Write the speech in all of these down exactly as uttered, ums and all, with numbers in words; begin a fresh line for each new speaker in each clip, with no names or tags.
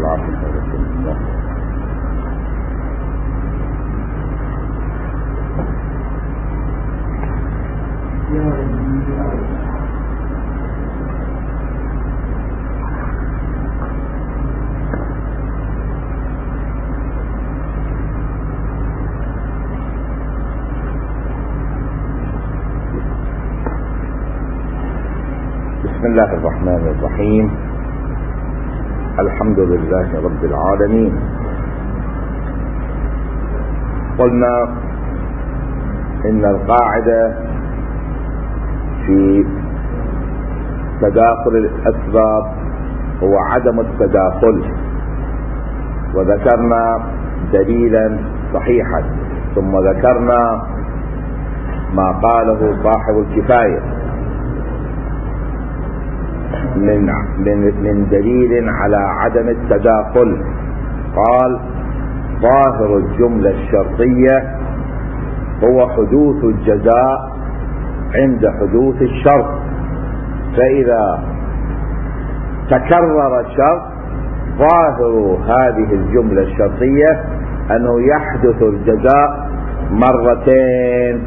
والعافية رسول الله. بسم الله الرحمن الرحيم. الحمد لله رب العالمين. قلنا إن القاعدة في تداخل الأسباب هو عدم التداخل، وذكرنا دليلا صحيحا، ثم ذكرنا ما قاله صاحب الكفاية من من من دليل على عدم التداخل. قال: ظاهر الجملة الشرطية هو حدوث الجزاء عند حدوث الشرط، فإذا تكرر الشرط ظاهر هذه الجملة الشرطية أنه يحدث الجزاء مرتين،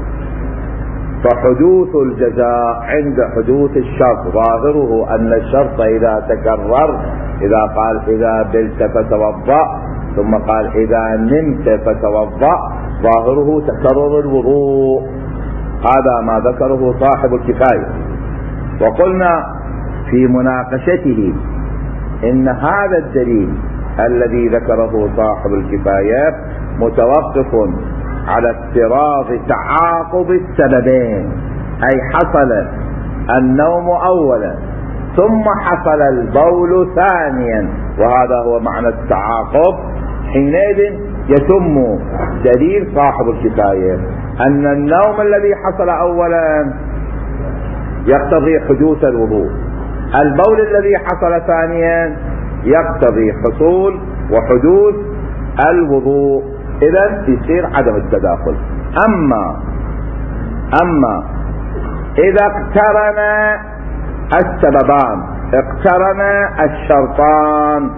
فحدوث الجزاء عند حدوث الشرط ظاهره أن الشرط إذا تكرر، إذا قال إذا بلت فتوضأ ثم قال إذا نمت فتوضأ، ظاهره تكرر الوضوء. هذا ما ذكره صاحب الكفاية. وقلنا في مناقشته إن هذا الدليل الذي ذكره صاحب الكفاية متوقف على افتراض تعاقب السببين، أي حصل النوم أولا ثم حصل البول ثانيا، وهذا هو معنى التعاقب. حينئذ يتم دليل صاحب الكفاية أن النوم الذي حصل أولا يقتضي حدوث الوضوء، البول الذي حصل ثانيا يقتضي حصول وحدوث الوضوء، إذن يصير عدم التداخل. أما أما إذا اقترن السببان، اقترن الشرطان،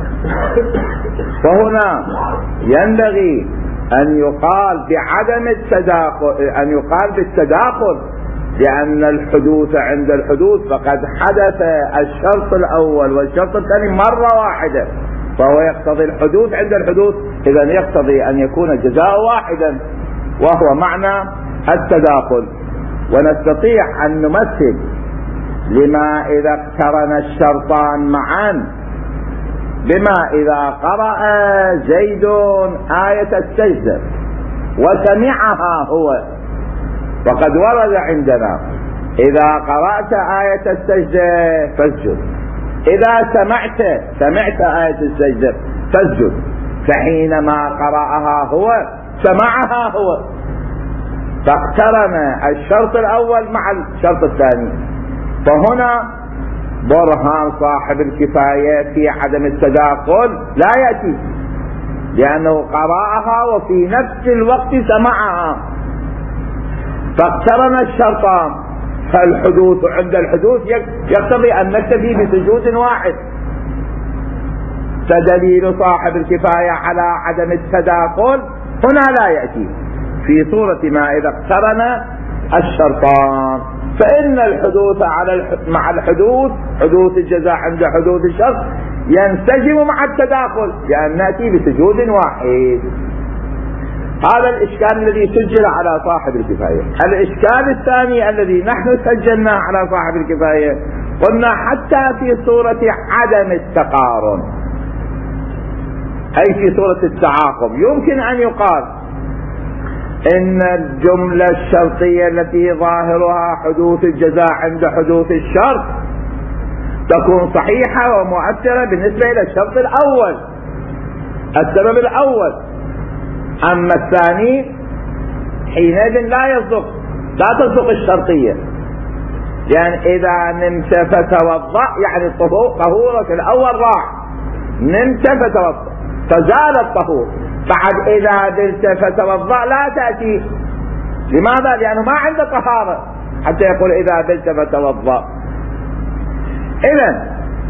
فهنا ينبغي أن يقال بعدم التداخل، أن يقال بالتداخل، لأن الحدوث عند الحدوث فقد حدث الشرط الأول والشرط الثاني مرة واحدة، فهو يقتضي الحدوث عند الحدوث، إذا يقتضي أن يكون الجزاء واحدا، وهو معنى التداخل. ونستطيع أن نمثل لما إذا اقترن الشرطان معا بما إذا قرأ زيد آية السجدة وسمعها هو، وقد ورد عندنا إذا قرأت آية السجدة فاسجد، إذا سمعت سمعت آية السجدة فاسجد، فحينما قرأها هو سمعها هو، فاقترن الشرط الأول مع الشرط الثاني. فهنا برهان صاحب الكفاية في عدم التداخل لا يأتي، لأنه قرأها وفي نفس الوقت سمعها، فاقترن الشرطان، فالحدوث عند الحدوث يقتضي أن نكتفي بسجود واحد. فدليل صاحب الكفاية على عدم التداخل هنا لا يأتي في صورة ما إذا اقترن الشرطان، فإن الحدوث على الح... مع الحدوث، حدوث الجزاء عند حدوث الشرط ينسجم مع التداخل، لأن نأتي بسجود واحد. هذا الإشكال الذي سجل على صاحب الكفاية. الإشكال الثاني الذي نحن سجلناه على صاحب الكفاية، قلنا حتى في صورة عدم التقارن، أي في صورة التعاقب، يمكن أن يقال إن الجملة الشرطية التي ظاهرها حدوث الجزاء عند حدوث الشرط تكون صحيحة ومؤثرة بالنسبة إلى الشرط الأول، السبب الأول. أما الثاني حينئذ لا يصدق، لا تصدق الشرطية، لأن إذا نمت فتوضأ يعني طهورك الأول راح، نمت فتوضأ فزال الطهور، بعد إذا بلت فتوضأ لا تأتي. لماذا؟ لأنه ما عنده طهارة حتى يقول إذا بلت فتوضأ. إذن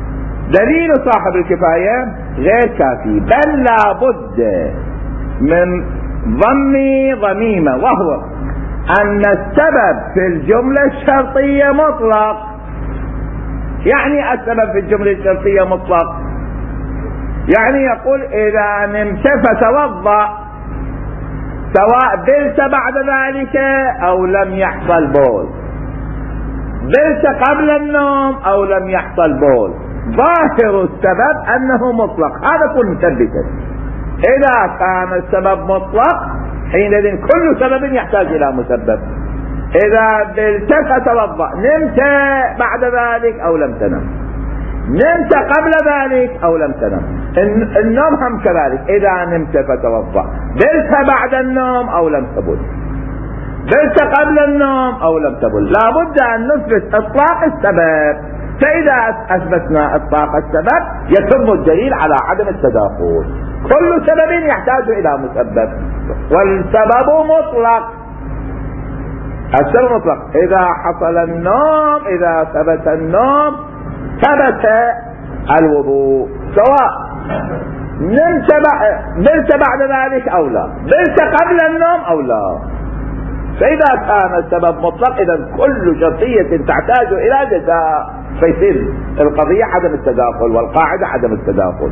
دليل صاحب الكفاية غير كافي، بل لا بد من ضم ضميمة، وهو أن السبب في الجملة الشرطية مطلق. يعني السبب في الجملة الشرطية مطلق، يعني يقول إذا نمت فتوضأ، سواء بلت بعد ذلك أو لم يحصل بول، بلت قبل النوم أو لم يحصل بول، ظاهر السبب أنه مطلق، هذا كن مثبتا. إذا كان السبب مطلق حينئذ كل سبب يحتاج إلى مسبب. إذا بلت فتوضأ، نمت بعد ذلك أو لم تنم، نمت قبل ذلك أو لم تنم، النوم هم كذلك، إذا نمت فتوضأ، بلت بعد النوم أو لم تبل، بلت قبل النوم أو لم تبل، لابد أن نثبت إطلاق السبب. فإذا أثبتنا إطلاق السبب يتم الدليل على عدم التداخل. كل سبب يحتاج إلى مسبب، والسبب مطلق، السبب مطلق. إذا حصل النوم، إذا ثبت النوم ثبت الوضوء، سواء نمت بلت بعد ذلك أو لا، بلت قبل النوم أو لا. فإذا كان السبب مطلق إذا كل شرطية تحتاج إلى جزاء، فيصير القضية عدم التداخل، والقاعدة عدم التداخل.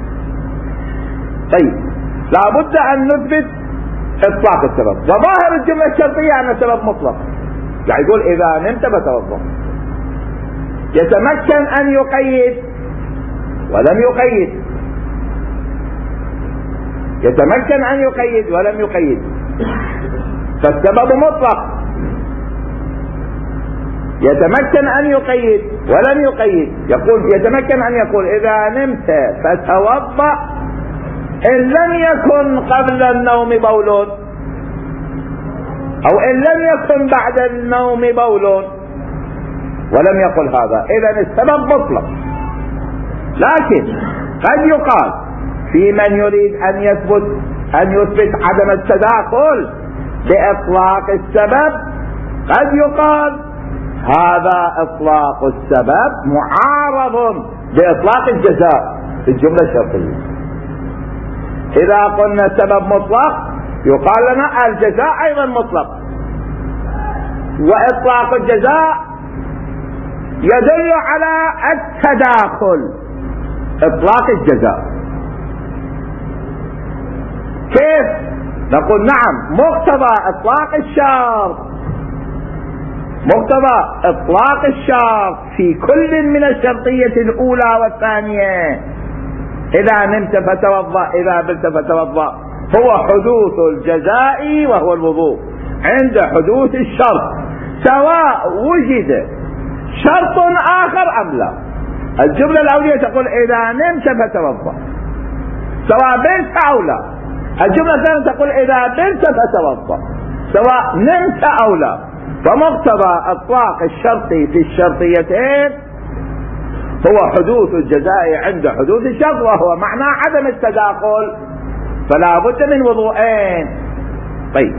طيب، لابد أن نثبت إطلاق السبب، وظاهر الجملة الشرطية أن السبب مطلق. يعني يقول إذا نمت فتوضأ، يتمكن أن يقيد ولم يقيد، يتمكن أن يقيد ولم يقيد، فالسبب مطلق. يتمكن أن يقيد ولم يقيد، يقول يتمكن أن يقول إذا نمت فتوضأ إن لم يكن قبل النوم بول، أو إن لم يكن بعد النوم بول، ولم يقل هذا، إذن السبب مطلق. لكن قد يقال في من يريد أن يثبت أن يثبت عدم التداخل بإطلاق السبب، قد يقال هذا إطلاق السبب معارض بإطلاق الجزاء في الجملة الشرطية. إذا قلنا السبب مطلق يقال لنا الجزاء أيضا مطلق، وإطلاق الجزاء يدل على التداخل، إطلاق الجزاء. كيف؟ نقول نعم، مقتضى إطلاق الشرط، مقتضى إطلاق الشرط في كل من الشرطية الأولى والثانية، إذا نمت فتوضأ، إذا بلت فتوضأ، هو حدوث الجزاء وهو الوضوء عند حدوث الشرط، سواء وجد شرط آخر أم لا. الجملة الأولية تقول إذا نمت فتوضأ، سواء بلت أو لا. الجملة الثانية تقول إذا بلت فتوضأ، سواء نمت أو لا. فمقتضى إطلاق الشرط في الشرطيتين هو حدوث الجزاء عند حدوث الشرط، وهو معنى عدم التداخل، فلا بد من وضوءين. طيب،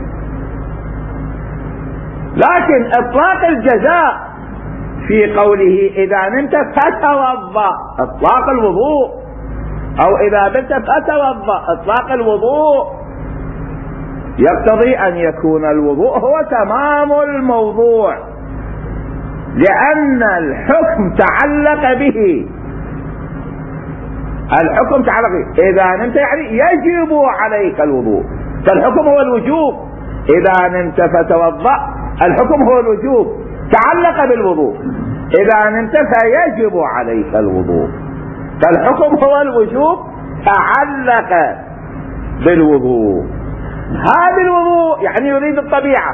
لكن إطلاق الجزاء في قوله إذا نمت فتوضأ إطلاق الوضوء، أو إذا بلت فتوضأ إطلاق الوضوء، يقتضي أن يكون الوضوء هو تمام الموضوع، لأن الحكم تعلق به، الحكم تعلق به. إذا نمت يعني يجب عليك الوضوء، فالحكم هو الوجوب. إذا نمت فتوضأ الحكم هو الوجوب، تعلق بالوضوء. إذا نمت فيجب عليك الوضوء، فالحكم هو الوجوب، تعلق بالوضوء. هذا الوضوء يعني يريد الطبيعة،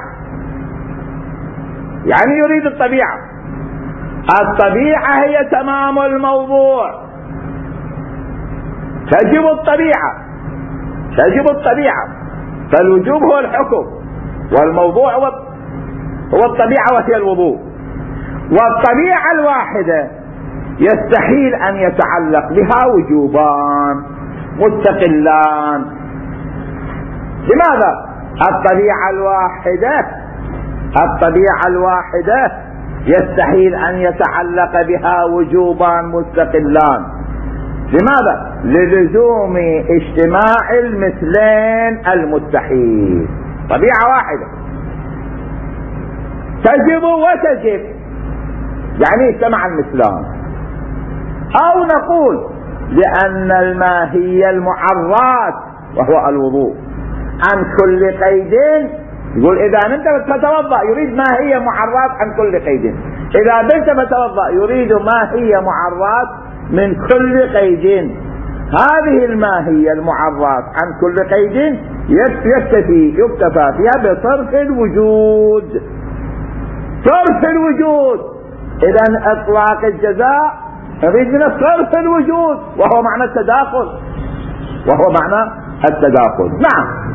يعني يريد الطبيعة. الطبيعة هي تمام الموضوع، تجب الطبيعة، تجب الطبيعة، فالوجوب هو الحكم، والموضوع هو هو الطبيعة وهي الوضوء. والطبيعة الواحدة يستحيل أن يتعلق بها وجوبان مستقلان. لماذا؟ الطبيعة الواحدة الطبيعة الواحدة يستحيل أن يتعلق بها وجوبان مستقلان. لماذا؟ للزوم اجتماع المثلين المستحيل. طبيعة واحدة تجب وتجب، يعني اجتمع المثلان. او نقول لان الماهية المعرات وهو الوضوء عن كل قيد، يقول اذا نمت فتوضأ يريد ماهية معرات عن كل قيد، اذا بلت فتوضأ يريد ماهية معرات من كل قيد. هذه الماهية المعرات عن كل قيد يكتفي يكتفى فيها بصرف الوجود، صرف الوجود. اذا اطلاق الجزاء نريد من صرف الوجود وهو معنى التداخل، وهو معنى التداخل. نعم.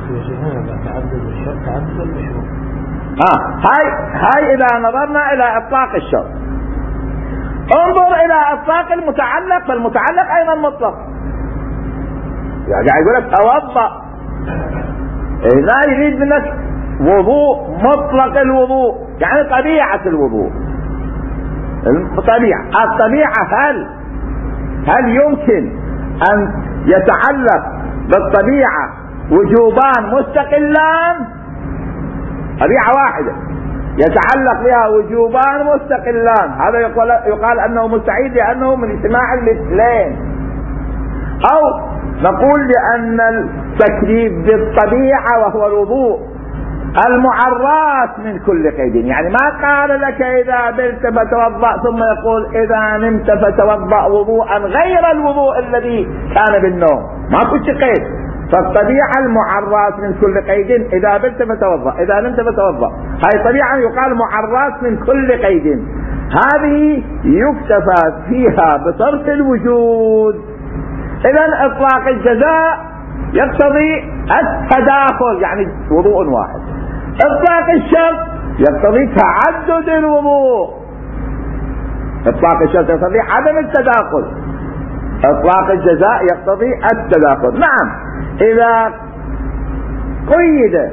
اه هاي هاي اذا نظرنا الى اطلاق الشرط. انظر الى اطلاق المتعلق، فالمتعلق ايضا مطلق. يعني يقول لك توضأ، لا يريد منك وضوء مطلق الوضوء، يعني طبيعة الوضوء. الطبيعة الطبيعة هل هل يمكن ان يتعلق بالطبيعة وجوبان مستقلان؟ طبيعة واحدة يتعلق بها وجوبان مستقلان، هذا يقال, يقال انه مستحيل لانه من اجتماع المثلين. او نقول لان التكليف بالطبيعة وهو الوضوء المعرات من كل قيد، يعني ما قال لك اذا بلت فتوضأ ثم يقول اذا نمت فتوضأ وضوءا غير الوضوء الذي كان بالنوم، ما كنت قيد. فالطبيعة المعرات من كل قيد، اذا بلت فتوضأ اذا نمت فتوضأ، هاي طبيعة يقال معرات من كل قيد، هذه يكتفى فيها بصرف الوجود. اذا اطلاق الجزاء يقتضي التداخل، يعني وضوء واحد. اطلاق الشرط يقتضي تعدد الوضوء، اطلاق الشرط يقتضي عدم التداخل، اطلاق الجزاء يقتضي التداخل. نعم. اذا قيد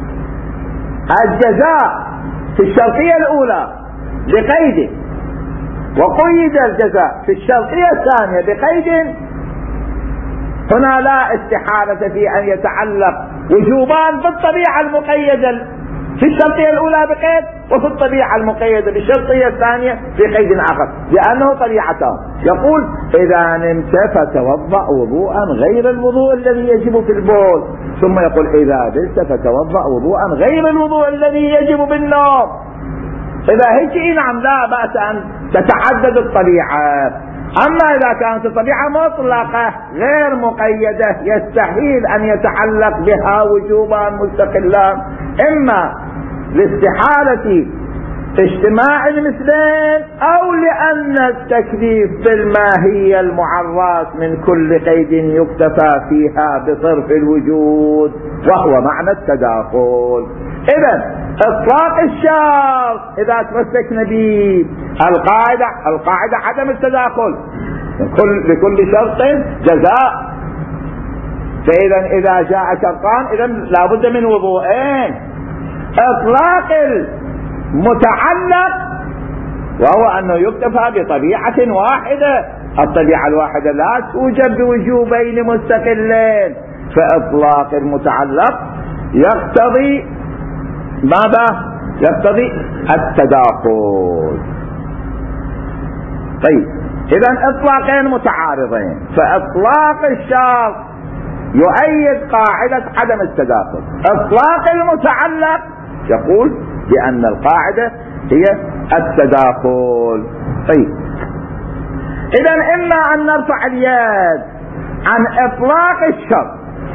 الجزاء في الشرطية الاولى بقيد وقيد الجزاء في الشرطية الثانية بقيد، هنا لا استحالة في ان يتعلق وجوبان بالطبيعة المقيدة في الشرطية الاولى بقيد، وفي الطبيعة المقيدة بالشرطية الثانية بقيد اخر، لانه طبيعتان. يقول اذا نمت فتوضأ وضوءا غير الوضوء الذي يجب في البول، ثم يقول اذا بلت فتوضأ وضوءا غير الوضوء الذي يجب بالنوم. اذا هيك نعم لا بأس ان تتعدد الطبيعة. اما اذا كانت الطبيعة مطلقة غير مقيدة يستحيل ان يتعلق بها وجوبا مستقلان، اما لاستحالة اجتماع المثلين او لان التكليف بالماهية المعرات من كل قيد يكتفى فيها بصرف الوجود وهو معنى التداخل. اذا اطلاق الشرط اذا تمسكنا به القاعدة القاعدة عدم التداخل، لكل, لكل شرط جزاء. فاذا اذا جاء شرطان اذا لابد من وضوءين. اطلاق المتعلق وهو انه يكتفى بطبيعة واحدة، الطبيعة الواحدة لا توجد بوجوبين مستقلين، فاطلاق المتعلق يقتضي ماذا؟ يقتضي التداخل. طيب اذا اطلاقين متعارضين، فاطلاق الشرط يؤيد قاعدة عدم التداخل، اطلاق المتعلق يقول بان القاعدة هي التداخل. طيب اذا اما ان نرفع اليد عن اطلاق الشرط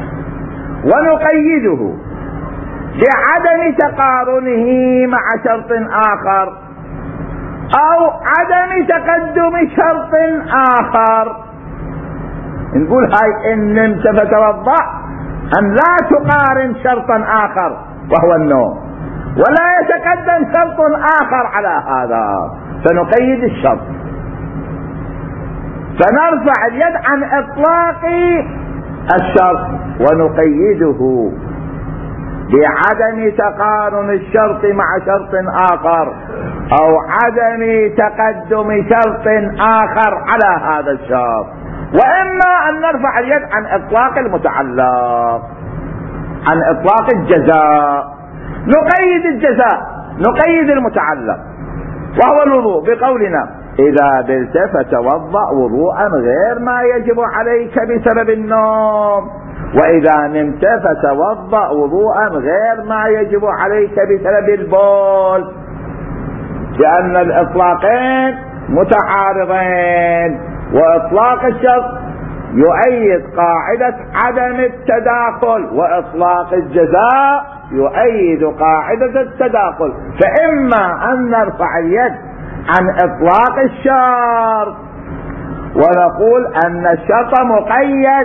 ونقيده بعدم تقارنه مع شرط اخر، او عدم تقدم شرط اخر. نقول هاي ان نمت فتوضأ ان لا تقارن شرطا اخر وهو النوم، ولا يتقدم شرط اخر على هذا، فنقيد الشرط، فنرفع اليد عن اطلاق الشرط ونقيده بعدم تقارن الشرط مع شرط اخر او عدم تقدم شرط اخر على هذا الشرط. وإما أن نرفع اليد عن إطلاق المتعلق، عن إطلاق الجزاء، نقيد الجزاء، نقيد المتعلق وهو الوضوء بقولنا إذا بلت فتوضأ وضوءا غير ما يجب عليك بسبب النوم، وإذا نمت فتوضأ وضوءا غير ما يجب عليك بسبب البول، لأن الإطلاقين متعارضين، وإطلاق الشرط يؤيد قاعدة عدم التداخل، وإطلاق الجزاء يؤيد قاعدة التداخل. فإما أن نرفع اليد عن إطلاق الشرط ونقول أن الشرط مقيد،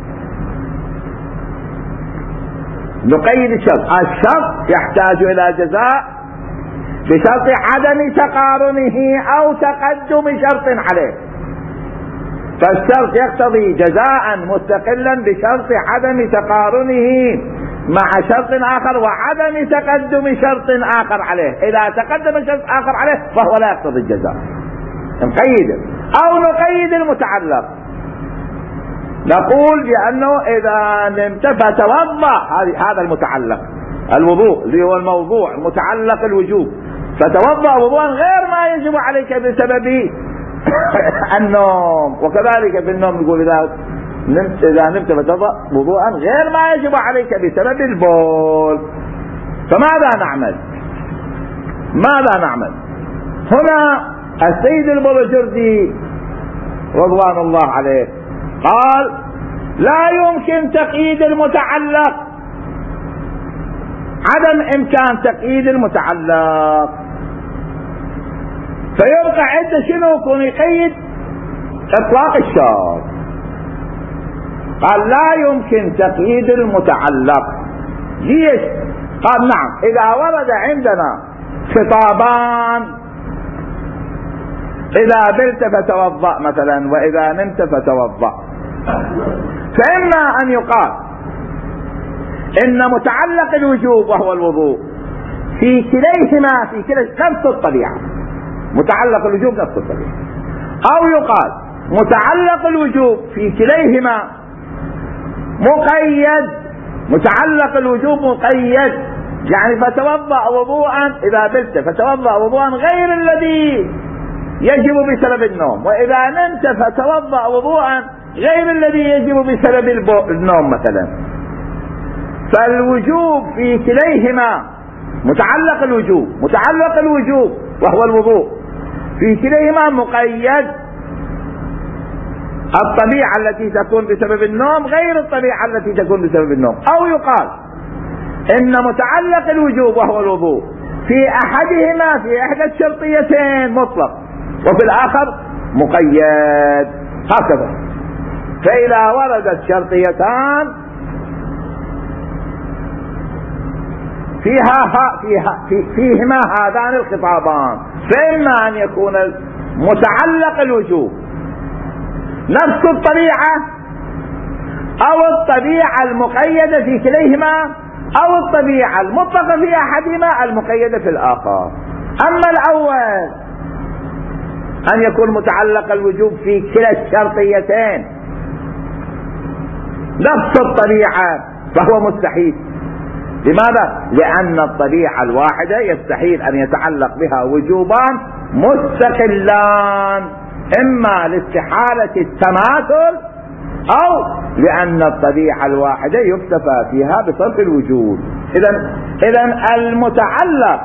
نقيد الشرط، الشرط يحتاج إلى جزاء بشرط عدم تقارنه أو تقدم شرط عليه، فالشرط يقتضي جزاء مستقلا بشرط عدم تقارنه مع شرط آخر وعدم تقدم شرط آخر عليه. إذا تقدم شرط آخر عليه فهو لا يقتضي الجزاء، نقيده. أو نقيد المتعلق، نقول بأنه إذا نمت فتوضأ، هذا المتعلق الوضوء اللي هو الموضوع متعلق الوجوب، فتوضأ وضوءا غير ما يجب عليك بسبب النوم. وكذلك في النوم نقول إذا نمت إذا نمت فتوضأ وضوءا غير ما يجب عليك بسبب البول. فماذا نعمل؟ ماذا نعمل؟ هنا السيد البروجردي رضوان الله عليه قال لا يمكن تقييد المتعلق، عدم إمكان تقييد المتعلق، فيبقى عند شنو يكون يقيد إطلاق الشرط. قال لا يمكن تقييد المتعلق. ليش؟ قال نعم، إذا ورد عندنا خطابان، إذا بلت فتوضأ مثلا وإذا نمت فتوضأ، فإما أن يقال إن متعلق الوجوب وهو الوضوء في كليهما في كلا نفس الطبيعة، متعلق الوجوب نفس الطبيعة، أو يقال متعلق الوجوب في كليهما مقيد، متعلق الوجوب مقيد، يعني فتوضأ وضوءا إذا بلت فتوضأ وضوءا غير الذي يجب بسبب النوم، وإذا نمت فتوضأ وضوءا غير الذي يجب بسبب النوم مثلا. فالوجوب في كليهما متعلق الوجوب متعلق الوجوب وهو الوضوء في كليهما مقيد، الطبيعة التي تكون بسبب النوم غير الطبيعة التي تكون بسبب النوم. أو يقال إن متعلق الوجوب وهو الوضوء في أحدهما في إحدى الشرطيتين مطلق وفي الآخر مقيد، هكذا. فإذا وردت شرطيتان فيها فيها في فيهما هذان الخطابان، فإما أن يكون متعلق الوجوب نفس الطبيعة أو الطبيعة المقيدة في كليهما، أو الطبيعة المطلقة في أحدهما المقيدة في الآخر. أما الأول أن يكون متعلق الوجوب في كلا الشرطيتين نفس الطبيعة فهو مستحيل. لماذا؟ لأن الطبيعة الواحدة يستحيل أن يتعلق بها وجوبان مستقلان، إما لاستحالة التماثل أو لأن الطبيعة الواحدة يكتفى فيها بصرف الوجود. إذن إذن المتعلق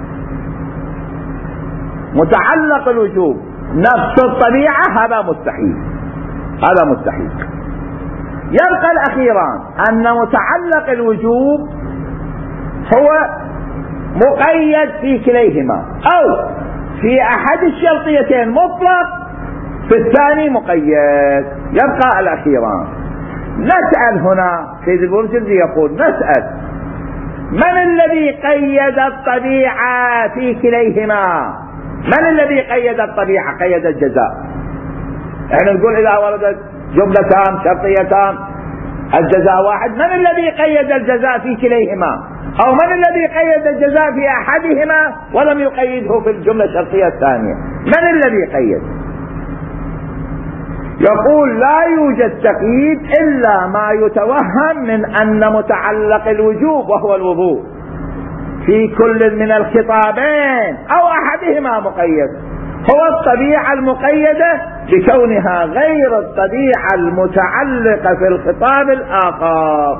متعلق الوجوب نفس الطبيعة هذا مستحيل، هذا مستحيل. يبقى الأخيران أن متعلق الوجوب هو مقيد في كليهما، أو في أحد الشرطيتين مطلق في الثاني مقيد. يبقى الأخيران. نسأل هنا سيد البروجردي يقول نسأل من الذي قيد الطبيعة في كليهما؟ من الذي قيد الطبيعة قيد الجزاء؟ احنا نقول إذا وردت جملتان شرطيتان الجزاء واحد، من الذي قيد الجزاء في كليهما؟ أو من الذي قيد الجزاء في أحدهما ولم يقيده في الجملة الشرطية الثانية؟ من الذي قيد؟ يقول لا يوجد تقييد إلا ما يتوهم من أن متعلق الوجوب وهو الوضوء في كل من الخطابين أو أحدهما مقيد هو الطبيعة المقيدة بكونها غير الطبيعة المتعلقة في الخطاب الآخر.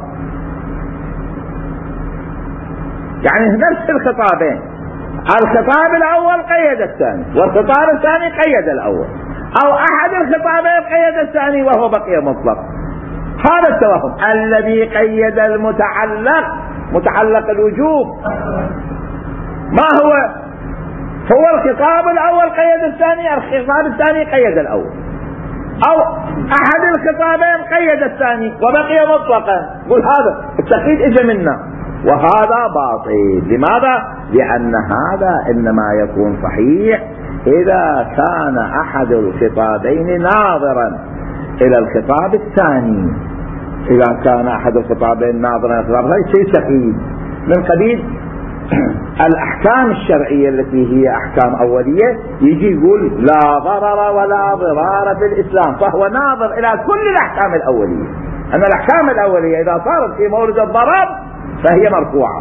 يعني نفس الخطابين، الخطاب الأول قيد الثاني والخطاب الثاني قيد الأول، أو أحد الخطابين قيد الثاني وهو بقي مطلق. هذا التوهم الذي قيد المتعلق متعلق الوجوب ما هو؟ هو الخطاب الأول قيد الثاني، الخطاب الثاني قيد الأول، أو أحد الخطابين قيد الثاني وبقي مطلقا. قل هذا التقييد إجا منا، وهذا باطل. لماذا؟ لأن هذا إنما يكون صحيح إذا كان أحد الخطابين ناظرا إلى الخطاب الثاني. إذا كان أحد الخطابين ناظرا إلى الخطاب الثاني شيء تقييد من قبيل الأحكام الشرعية التي هي أحكام أولية، يجي يقول لا ضرر ولا ضرار في الإسلام، فهو ناظر إلى كل الأحكام الأولية. أن الأحكام الأولية إذا صارت في مورد الضرر فهي مرفوعة.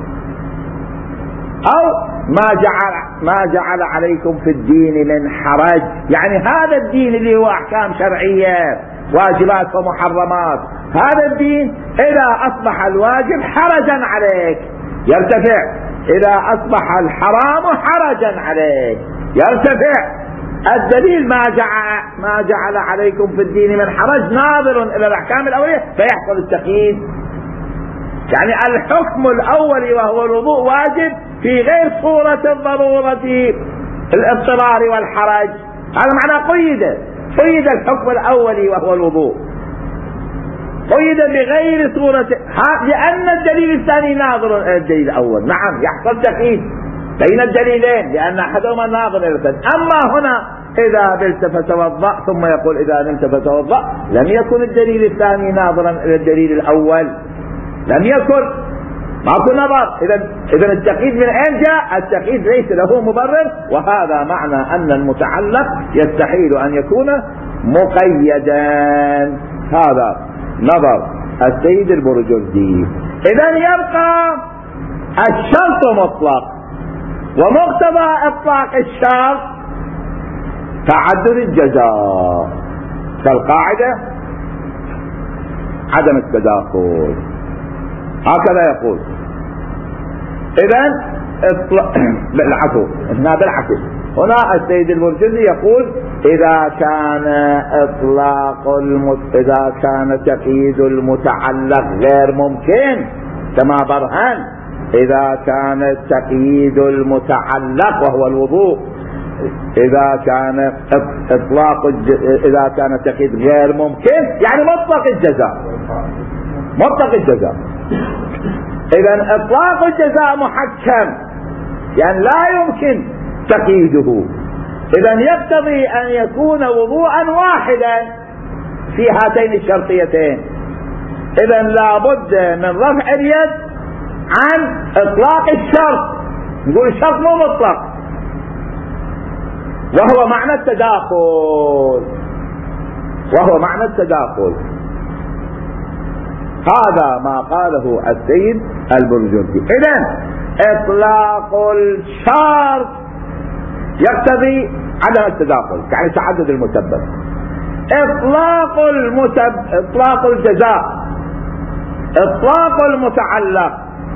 أو ما جعل ما جعل عليكم في الدين من حرج، يعني هذا الدين اللي هو أحكام شرعية واجبات ومحرمات، هذا الدين إذا أصبح الواجب حرجا عليك يرتفع، إذا أصبح الحرام حرجا عليك يرتفع. الدليل ما جعل ما جعل عليكم في الدين من حرج ناظر إلى الأحكام الأولية فيحصل التقييد. يعني الحكم الأول وهو الوضوء واجب في غير صورة الضرورة الاضطرار والحرج، هذا معنى قيد قيد الحكم الأول وهو الوضوء، قيد بغير صورة، لأن الدليل الثاني ناظر إلى الدليل الأول. نعم يحصل تقييد بين الدليلين لأن أحدهما ناظر إلى الثاني. أما هنا إذا بلت فتوضأ ثم يقول إذا نمت فتوضأ، لم يكن الدليل الثاني ناظرا إلى الدليل الأول، لم يكن، ماكو نظر. إذا إذا التقييد من أين جاء؟ التقييد ليس له مبرر، وهذا معنى أن المتعلق يستحيل أن يكون مقيدا. هذا نظر السيد البرجردي. إذا يبقى الشرط مطلق، ومقتضى إطلاق الشرط تعدد الجزاء، فالقاعدة عدم التداخل، هكذا يقول. إذن بالعكس هنا بالعكس هنا السيد البرجردي يقول إذا كان إطلاق المت... إذا كان تقييد المتعلق غير ممكن كما برهن، إذا كان تقييد المتعلق وهو الوضوء، إذا كان إطلاق الج... إذا كان التقييد غير ممكن يعني مطلق الجزاء، مطلق الجزاء. إذا إطلاق الجزاء محكم يعني لا يمكن تقييده. إذا يقتضي أن يكون وضوءا واحدا في هاتين الشرطيتين. إذا لابد من رفع اليد عن إطلاق الشرط، نقول الشرط مو مطلق، وهو معنى التداخل، وهو معنى التداخل. هذا ما قاله السيد البرجردي. إذن إطلاق الشرط يقتضي عدم التداخل يعني تعدد المسبب. إطلاق المسبب إطلاق الجزاء، إطلاق المتعلق،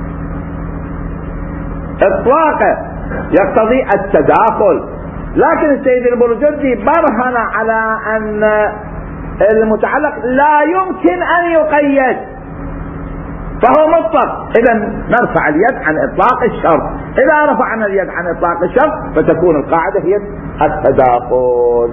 إطلاقه يقتضي التداخل. لكن السيد البرجردي برهن على أن المتعلق لا يمكن أن يقيد فهو مطلق. إذا نرفع اليد عن إطلاق الشرط. إذا رفعنا اليد عن إطلاق الشرط فتكون القاعدة هي التداخل.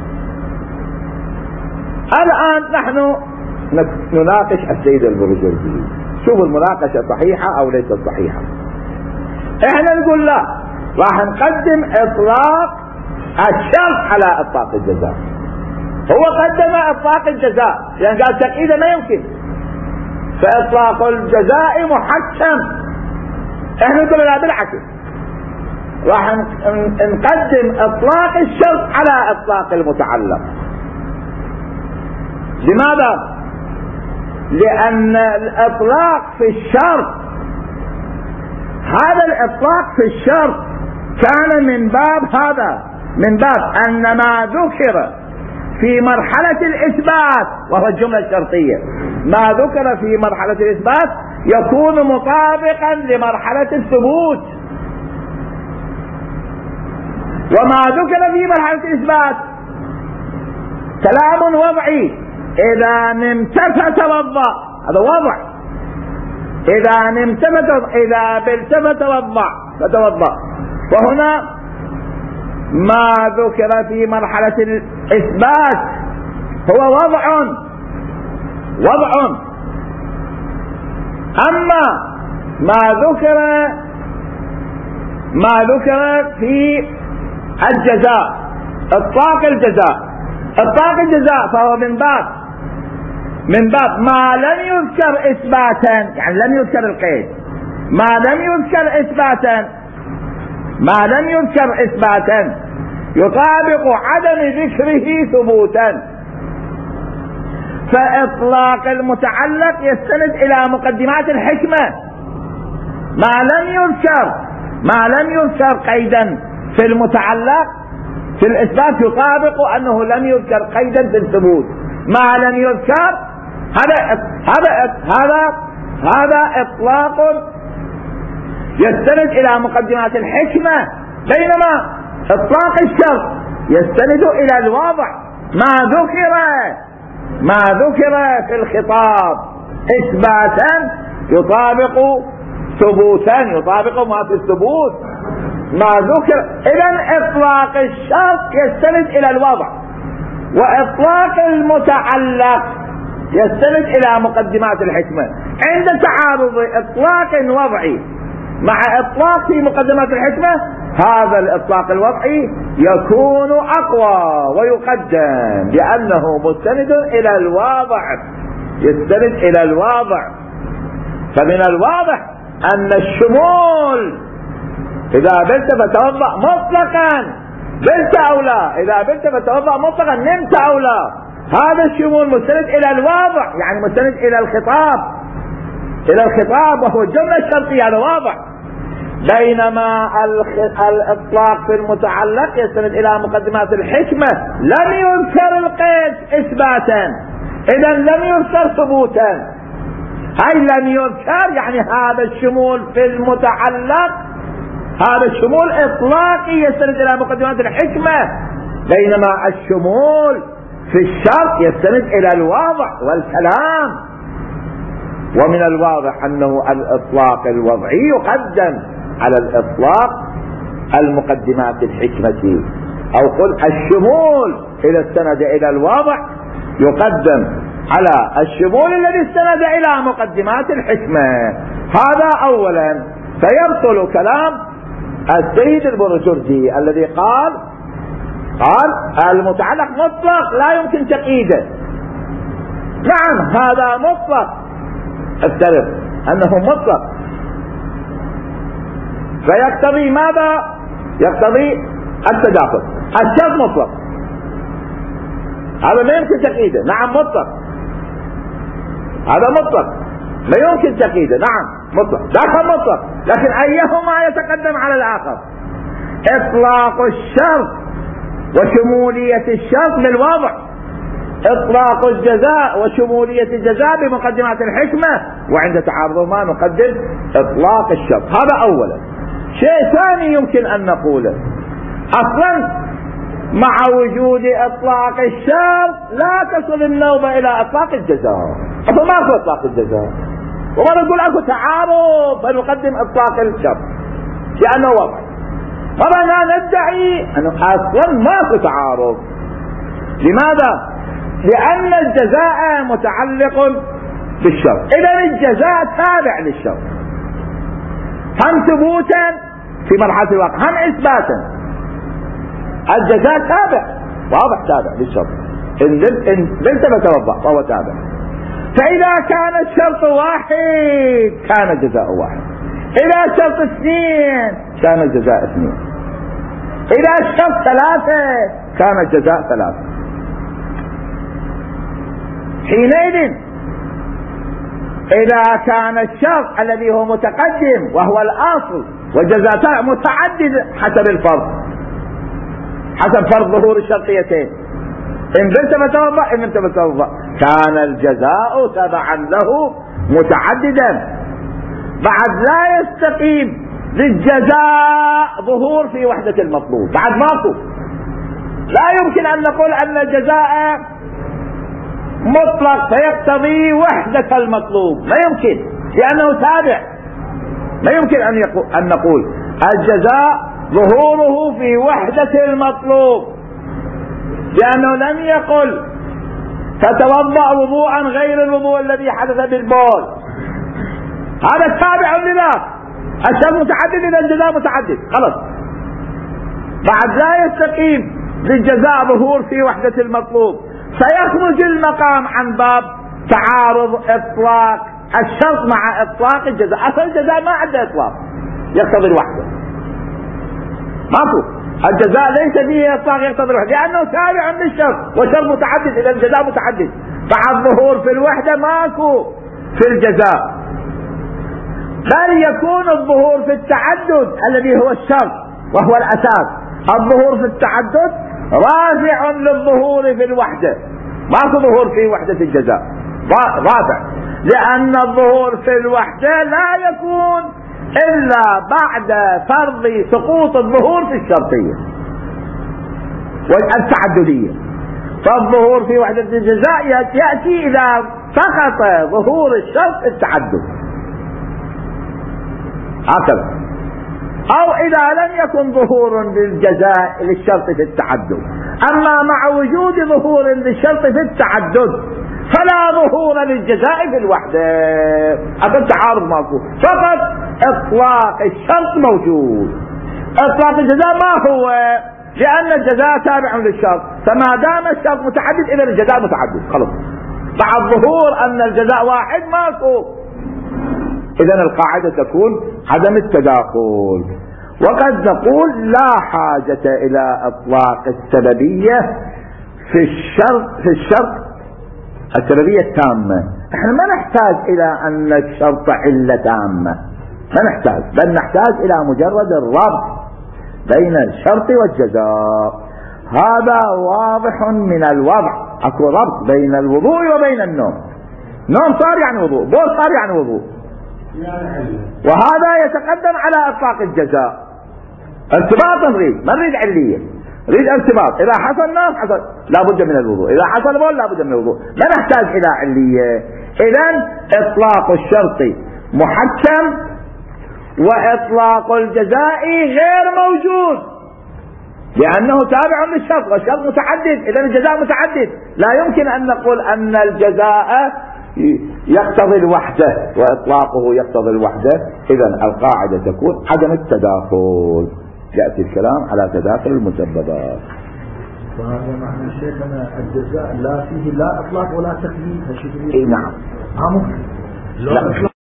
الآن نحن نناقش السيد البرجردي، شوف المناقشة صحيحة أو ليست صحيحة. احنا نقول لا، راح نقدم إطلاق الشرط على إطلاق الجزاء. هو قدم إطلاق الجزاء لأن قال تقييده ما يمكن، فإطلاق الجزاء محكم. احنا نقول لا بالعكس، راح نقدم إطلاق الشرط على إطلاق المتعلق. لماذا؟ لأن الإطلاق في الشرط، هذا الإطلاق في الشرط كان من باب هذا، من باب أن ما ذكر في مرحلة الإثبات وهو الجملة الشرطية، ما ذكر في مرحلة الإثبات يكون مطابقا لمرحلة الثبوت، وما ذكر في مرحلة الإثبات كلام وضعي، إذا نمت فتوضأ، هذا وضع، إذا نمت إذا بلت فتوضأ فتوضأ وهنا ما ذكر في مرحلة الإثبات هو وضع وضع أما ما ذكر ما ذكر في الجزاء، إطلاق الجزاء، إطلاق الجزاء فهو من باب من باب ما لم يذكر إثباتا، يعني لم يذكر القيد، ما لم يذكر إثباتا ما لم يذكر إثباتا يطابق عدم ذكره ثبوتا. فإطلاق المتعلق يستند إلى مقدمات الحكمة، ما لم يذكر ما لم يذكر قيدا في المتعلق في الإثبات يطابق أنه لم يذكر قيدا في الثبوت، ما لم يذكر هذا هذا هذا هذا إطلاق يستند إلى مقدمات الحكمة، بينما إطلاق الشرط يستند إلى الواضع، ما ذكر ما ذكر في الخطاب إثباتا يطابق ثبوتا، يطابق ما في الثبوت ما ذكر. إذن إطلاق الشرط يستند إلى الوضع، وإطلاق المتعلق يستند إلى مقدمات الحكمة. عند تعارض إطلاق وضعي مع إطلاق في مقدمات الحكمة، هذا الإطلاق الوضعي يكون أقوى ويقدم لأنه مستند إلى الواضع، يستند إلى الواضع. فمن الواضح أن الشمول إذا بلت فتوضأ مطلقا، بلت أو لا، إذا بلت فتوضأ مطلقا، نمت أو لا، هذا الشمول مستند إلى الواضع، يعني مستند إلى الخطاب، إلى الخطاب وهو الجملة الشرطية، هذا واضح. بينما الإطلاق في المتعلق يستند إلى مقدمات الحكمة، لم يذكر القيد إثباتا، إذا لم يذكر ثبوتا، هاي لم يذكر يعني هذا الشمول في المتعلق، هذا الشمول إطلاقي يستند إلى مقدمات الحكمة، بينما الشمول في الشرط يستند إلى الواضح والكلام. ومن الواضح أنه الإطلاق الوضعي يقدم على الإطلاق المقدمات الحكمة، أو قل الشمول إذا استند إلى الواضح يقدم على الشمول الذي استند إلى مقدمات الحكمة. هذا أولا. فيبطل كلام السيد البرجردي الذي قال قال المتعلق مطلق لا يمكن تقييده. نعم هذا مطلق، افترض أنه مطلق، فيقتضي ماذا؟ يقتضي التداخل. الشرط مطلق، هذا ما يمكن تقييده. نعم مطلق، هذا مطلق لا يمكن تقييده. نعم مطلق، ذاك مطلق، لكن أيهما يتقدم على الآخر؟ إطلاق الشرط وشمولية الشرط للواضع، إطلاق الجزاء وشمولية الجزاء بمقدمات الحكمة، وعند تعارضهما نقدم إطلاق الشرط. هذا أولا. شيء ثاني يمكن أن نقوله، أصلا مع وجود إطلاق الشرط لا تصل النوبة إلى إطلاق الجزاء، أصلا ما هو إطلاق الجزاء، وما نقول أكو تعارض فنقدم إطلاق الشرط لأنه وضع. طبعا ندعي أنه أصلا ما هو تعارض. لماذا؟ لأن الجزاء متعلق بالشرط، إذن الجزاء تابع للشرط، هم ثبوتا في مرحلة الواقع هم إثباتا. الجزاء تابع، واضح تابع للشرط، إن بنت بتوضأ فهو تابع. فإذا كان الشرط واحد كان الجزاء واحد، إذا الشرط اثنين كان الجزاء اثنين، إذا الشرط ثلاثة كان الجزاء ثلاثة. حينئذ إذا كان الشرط الذي هو متقدم وهو الأصل والجزاء متعدد حسب الفرض، حسب فرض ظهور الشرطيتين، إن بنت فتوضأ إن بنت فتوضأ، كان الجزاء تبعا له متعددا. بعد لا يستقيم للجزاء ظهور في وحدة المطلوب، بعد ماكو، لا يمكن أن نقول أن الجزاء مطلق فيقتضي وحدة المطلوب، ما يمكن، لأنه تابع. ما يمكن أن, أن نقول الجزاء ظهوره في وحدة المطلوب، لأنه لم يقل فتوضأ وضوءا غير الوضوء الذي حدث بالبول، هذا تابع لذاك. الشرط متعدد إذا الجزاء متعدد، خلص. بعد لا يستقيم للجزاء ظهور في وحدة المطلوب، سيخرج المقام عن باب تعارض إطلاق الشرط مع إطلاق الجزاء. أصل الجزاء ما عنده إطلاق يقتضي الوحدة، ماكو، الجزاء ليس فيه إطلاق يقتضي الوحدة، لأنه تابع للشرط، والشرط متعدد إذا الجزاء متعدد. بعد ظهور في الوحدة ماكو في الجزاء، بل يكون الظهور في التعدد الذي هو الشرط وهو الأساس. الظهور في التعدد رافع للظهور في الوحدة، ماكو ظهور في وحدة الجزاء، رافع، لأن الظهور في الوحدة لا يكون إلا بعد فرض سقوط الظهور في الشرطية والتعددية. فالظهور في وحدة الجزاء يأتي إذا سقط ظهور الشرط التعدد، هكذا. أو إذا لم يكن ظهور للجزاء للشرط في التعدد، أما مع وجود ظهور للشرط في التعدد فلا ظهور للجزاء في الوحدة، هذا التعارض ماكو، فقط إطلاق الشرط موجود. إطلاق الجزاء ما هو؟ لأن الجزاء تابع للشرط، فما دام الشرط متعدد إذا الجزاء متعدد، خلص. بعد ظهور أن الجزاء واحد ماكو، إذن القاعدة تكون عدم التداخل. وقد نقول لا حاجة إلى إطلاق السببية في الشرط في الشرط السببية التامة. احنا ما نحتاج إلى أن الشرط علة تامة، ما نحتاج، بل نحتاج إلى مجرد الربط بين الشرط والجزاء. هذا واضح من الوضع، اكو ربط بين الوضوء وبين النوم. نوم صار يعني وضوء، بول صار يعني وضوء، وهذا يتقدم على اطلاق الجزاء. ارتباط نريد، ما نريد علية، نريد ارتباط. اذا حصل نوم حصل لابد من الوضوء، اذا حصل بول لابد من الوضوء، ما نحتاج الى علية. اذن اطلاق الشرط محكم واطلاق الجزاء غير موجود، لانه تابع للشرط والشرط متعدد، اذا الجزاء متعدد. لا يمكن ان نقول ان الجزاء يقتضي الوحدة وإطلاقه يقتضي الوحدة. إذن القاعدة تكون عدم التداخل. يأتي الكلام على تداخل المسببات.
فهذا معنى شيخنا الجزاء لا فيه لا إطلاق ولا تقييد.
إيه نعم.
لا